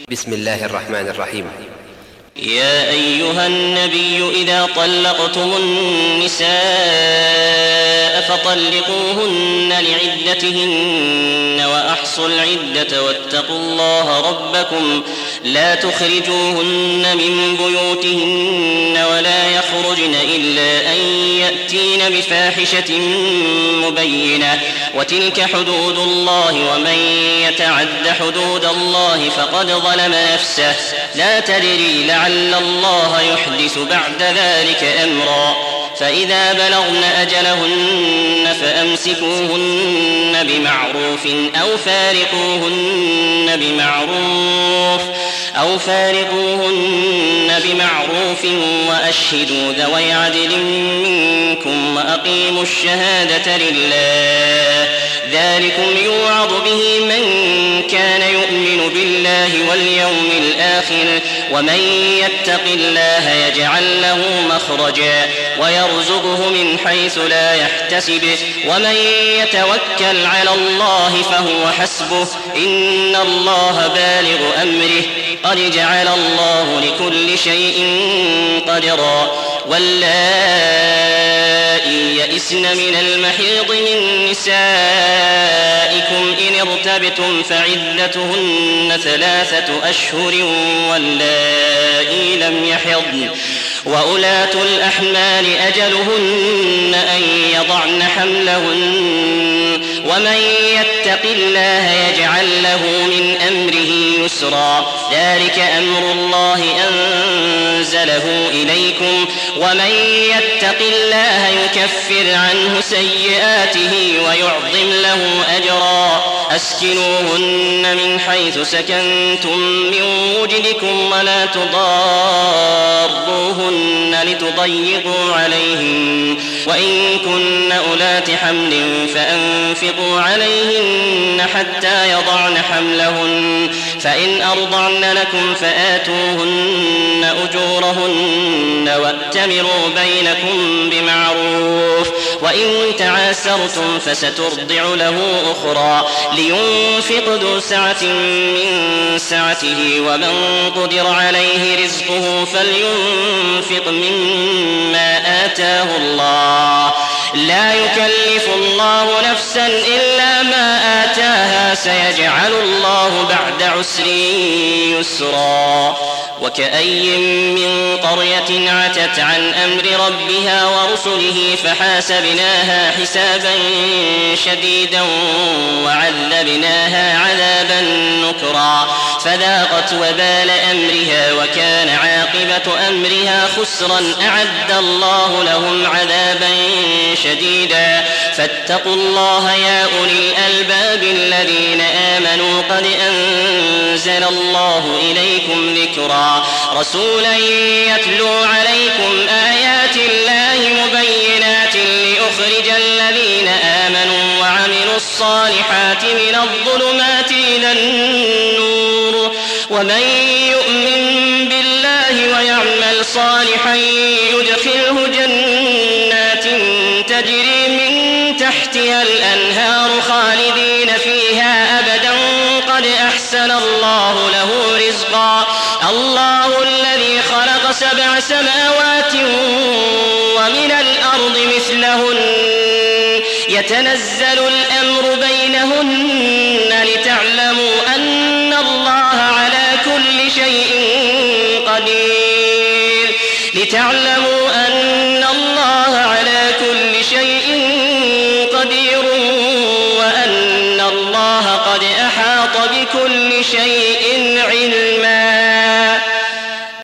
بسم الله الرحمن الرحيم. يا أيها النبي إذا طلقتم النساء فطلقوهن لعدتهن وأحصوا العدة واتقوا الله ربكم لا تخرجوهن من بيوتهن ولا يخرجن إلا أن يأتين بفاحشة مبينة وتلك حدود الله ومن يتعد حدود الله فقد ظلم نفسه لا تدري لعل الله يحدث بعد ذلك أمرا فإذا بلغن أجلهن فأمسكوهن بمعروف أو فارقوهن بمعروف وأشهدوا ذوي عدل منكم وأقيموا الشهادة لله ذلكم يوعظ به من كان يؤمن بالله واليوم الآخر ومن يتق الله يجعل له مخرجا ويرزقه من حيث لا يحتسب ومن يتوكل على الله فهو حسبه إن الله بالغ أمره قد جعل الله لكل شيء قدرا واللائي يئسن من المحيض من نسائكم إن ارتبتم فعدتهن 3 أشهر واللائي لم يحضن وأولاة الأحمال أجلهن أن يضعن حملهن ومن يتق الله يجعل له من أمره يسرا ذلك أمر الله أنزله إليكم ومن يتق الله يكفر عنه سيئاته ويعظم له أجرا أسكنوهن من حيث سكنتم من وجدكم ولا تضاروهن لتضيقوا عليهن وإن كن أولات حمل فأنفقوا عليهن حتى يضعن حملهن فإن أرضعن لكم فآتوهن أجورهن وأتمروا بينكم بمعروف وإن تعاسرتم فسترضع له أخرى لينفق ذو سعة من سعته ومن قدر عليه رزقه فلينفق مما آتاه الله لا يكلف الله نفسا إلا ما آتاها سيجعل الله بعد عسر يسرا وكأي من قرية عتت عن أمر ربها ورسله فحاسبناها حسابا شديدا وعذبناها عذابا نكرا فذاقت وبال أمرها وكان عاقبة أمرها خسرا أعد الله لهم عذابا شديدا فاتقوا الله يا أولي الألباب الذين آمنوا قد أنزل الله إليكم ذكرا رسولا يتلو عليكم آيات الله مبينات ليخرج الذين آمنوا وعملوا الصالحات من الظلمات إلى النور ومن يؤمن بالله ويعمل صالحا يدخله جنات تجري من تحتها الأنهار خالدين فيها أبدا قد أحسن الله له رزقا الله الذي خلق 7 سماوات ومن الأرض مثلهن يتنزل الأمر بينهن لتعلموا أن الله على كل شيء قدير وأن الله قد أحاط بكل شيء علما.